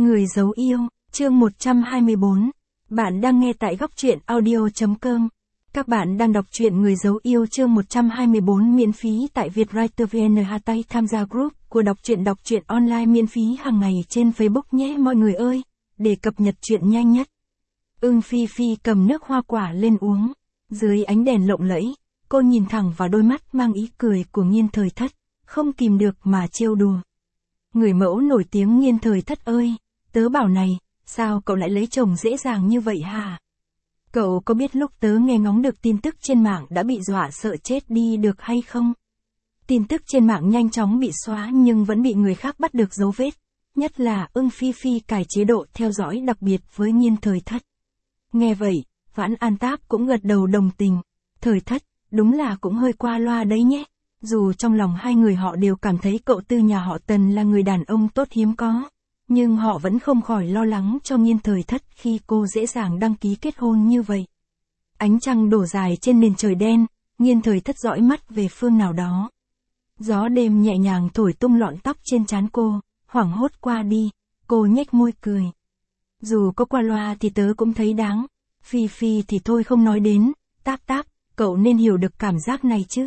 Người giấu yêu, chương 124. Bạn đang nghe tại góc truyện audio.com. Các bạn đang đọc truyện Người giấu yêu chương 124 miễn phí tại Vietwriter VN. Tay tham gia group của đọc truyện online miễn phí hàng ngày trên Facebook nhé mọi người ơi, để cập nhật truyện nhanh nhất. Phi Phi cầm nước hoa quả lên uống. Dưới ánh đèn lộng lẫy, cô nhìn thẳng vào đôi mắt mang ý cười của Nghiên Thời Thất, không kìm được mà trêu đùa. Người mẫu nổi tiếng Nghiên Thời Thất ơi, tớ bảo này, sao cậu lại lấy chồng dễ dàng như vậy hả? Cậu có biết lúc tớ nghe ngóng được tin tức trên mạng đã bị dọa sợ chết đi được hay không? Tin tức trên mạng nhanh chóng bị xóa nhưng vẫn bị người khác bắt được dấu vết, nhất là Phi Phi cài chế độ theo dõi đặc biệt với Nghiên Thời Thất. Nghe vậy, Vãn An Táp cũng gật đầu đồng tình. Thời Thất, đúng là cũng hơi qua loa đấy nhé. Dù trong lòng hai người họ đều cảm thấy cậu Tư nhà họ Tần là người đàn ông tốt hiếm có, nhưng họ vẫn không khỏi lo lắng cho Nghiên Thời Thất khi cô dễ dàng đăng ký kết hôn như vậy. Ánh trăng đổ dài trên nền trời đen, Nghiên Thời Thất dõi mắt về phương nào đó. Gió đêm nhẹ nhàng thổi tung lọn tóc trên trán cô, hoảng hốt qua đi, cô nhếch môi cười. Dù có qua loa thì tớ cũng thấy đáng, Phi Phi thì thôi không nói đến, Táp Táp, cậu nên hiểu được cảm giác này chứ.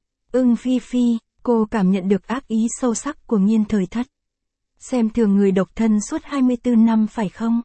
Phi Phi, cô cảm nhận được ác ý sâu sắc của Nghiên Thời Thất. Xem thường người độc thân suốt 24 năm phải không?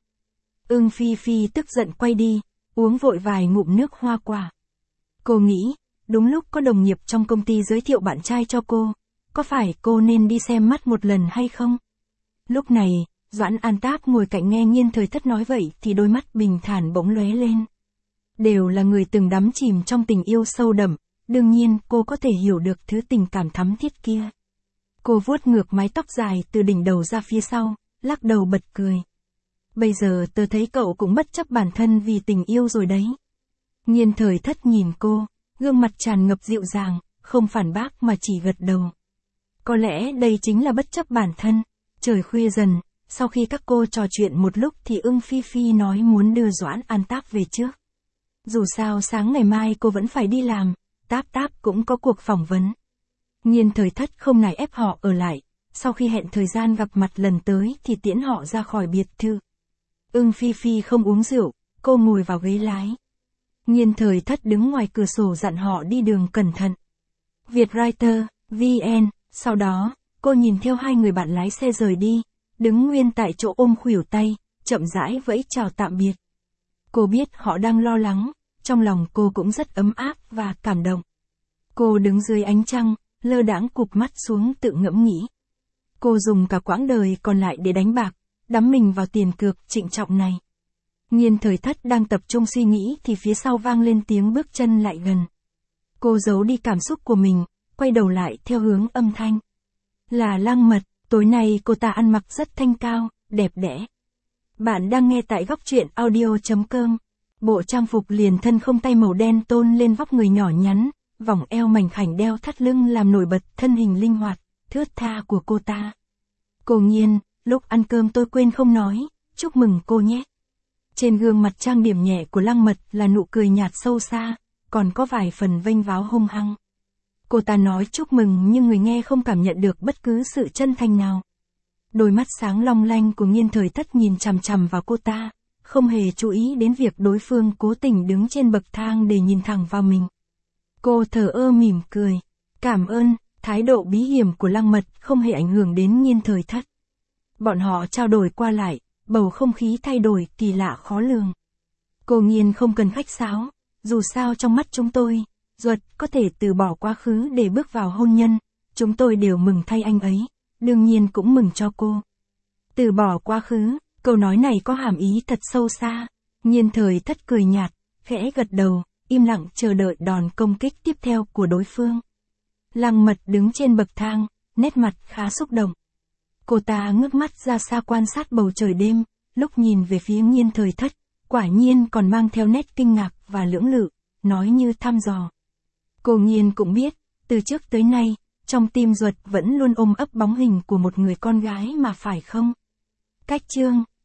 Phi Phi tức giận quay đi, uống vội vài ngụm nước hoa quả. Cô nghĩ, đúng lúc có đồng nghiệp trong công ty giới thiệu bạn trai cho cô, có phải cô nên đi xem mắt một lần hay không? Lúc này, Doãn An Táp ngồi cạnh nghe Nghiên Thời Thất nói vậy thì đôi mắt bình thản bỗng lóe lên. Đều là người từng đắm chìm trong tình yêu sâu đậm, đương nhiên cô có thể hiểu được thứ tình cảm thắm thiết kia. Cô vuốt ngược mái tóc dài từ đỉnh đầu ra phía sau, lắc đầu bật cười. Bây giờ tớ thấy cậu cũng bất chấp bản thân vì tình yêu rồi đấy. Nghiên Thời Thất nhìn cô, gương mặt tràn ngập dịu dàng, không phản bác mà chỉ gật đầu. Có lẽ đây chính là bất chấp bản thân. Trời khuya dần, sau khi các cô trò chuyện một lúc thì Phi Phi nói muốn đưa Doãn An Táp về trước. Dù sao sáng ngày mai cô vẫn phải đi làm, Táp Táp cũng có cuộc phỏng vấn. Nghiên Thời Thất không nài ép họ ở lại, sau khi hẹn thời gian gặp mặt lần tới thì tiễn họ ra khỏi biệt thự. Phi Phi không uống rượu, cô ngồi vào ghế lái. Nghiên Thời Thất đứng ngoài cửa sổ dặn họ đi đường cẩn thận. Vietwriter, VN, sau đó, cô nhìn theo hai người bạn lái xe rời đi, đứng nguyên tại chỗ ôm khuỷu tay, chậm rãi vẫy chào tạm biệt. Cô biết họ đang lo lắng, trong lòng cô cũng rất ấm áp và cảm động. Cô đứng dưới ánh trăng, lơ đãng cụp mắt xuống tự ngẫm nghĩ. Cô dùng cả quãng đời còn lại để đánh bạc, đắm mình vào tiền cược trịnh trọng này. Nghiên Thời Thất đang tập trung suy nghĩ thì phía sau vang lên tiếng bước chân lại gần. Cô giấu đi cảm xúc của mình, quay đầu lại theo hướng âm thanh. Là Lăng Mật, tối nay cô ta ăn mặc rất thanh cao, đẹp đẽ. Bạn đang nghe tại góc truyện audio.com. Bộ trang phục liền thân không tay màu đen tôn lên vóc người nhỏ nhắn, vòng eo mảnh khảnh đeo thắt lưng làm nổi bật thân hình linh hoạt, thướt tha của cô ta. Cô Nghiên, lúc ăn cơm tôi quên không nói, chúc mừng cô nhé. Trên gương mặt trang điểm nhẹ của Lăng Mật là nụ cười nhạt sâu xa, còn có vài phần vênh váo hung hăng. Cô ta nói chúc mừng nhưng người nghe không cảm nhận được bất cứ sự chân thành nào. Đôi mắt sáng long lanh của Nghiên Thời Thất nhìn chằm chằm vào cô ta, không hề chú ý đến việc đối phương cố tình đứng trên bậc thang để nhìn thẳng vào mình. Cô thờ ơ mỉm cười. Cảm ơn, thái độ bí hiểm của Lăng Mật không hề ảnh hưởng đến Nghiên Thời Thất. Bọn họ trao đổi qua lại, bầu không khí thay đổi kỳ lạ khó lường. Cô Nghiên không cần khách sáo, dù sao trong mắt chúng tôi, Duật có thể từ bỏ quá khứ để bước vào hôn nhân, chúng tôi đều mừng thay anh ấy, đương nhiên cũng mừng cho cô. Từ bỏ quá khứ, câu nói này có hàm ý thật sâu xa. Nghiên Thời Thất cười nhạt, khẽ gật đầu, im lặng chờ đợi đòn công kích tiếp theo của đối phương. Lăng Mật đứng trên bậc thang, nét mặt khá xúc động. Cô ta ngước mắt ra xa quan sát bầu trời đêm, lúc nhìn về phía Nghiên Thời Thất, quả nhiên còn mang theo nét kinh ngạc và lưỡng lự, nói như thăm dò. Cô Nghiên cũng biết, từ trước tới nay, trong tim Duật vẫn luôn ôm ấp bóng hình của một người con gái mà phải không? Cách chương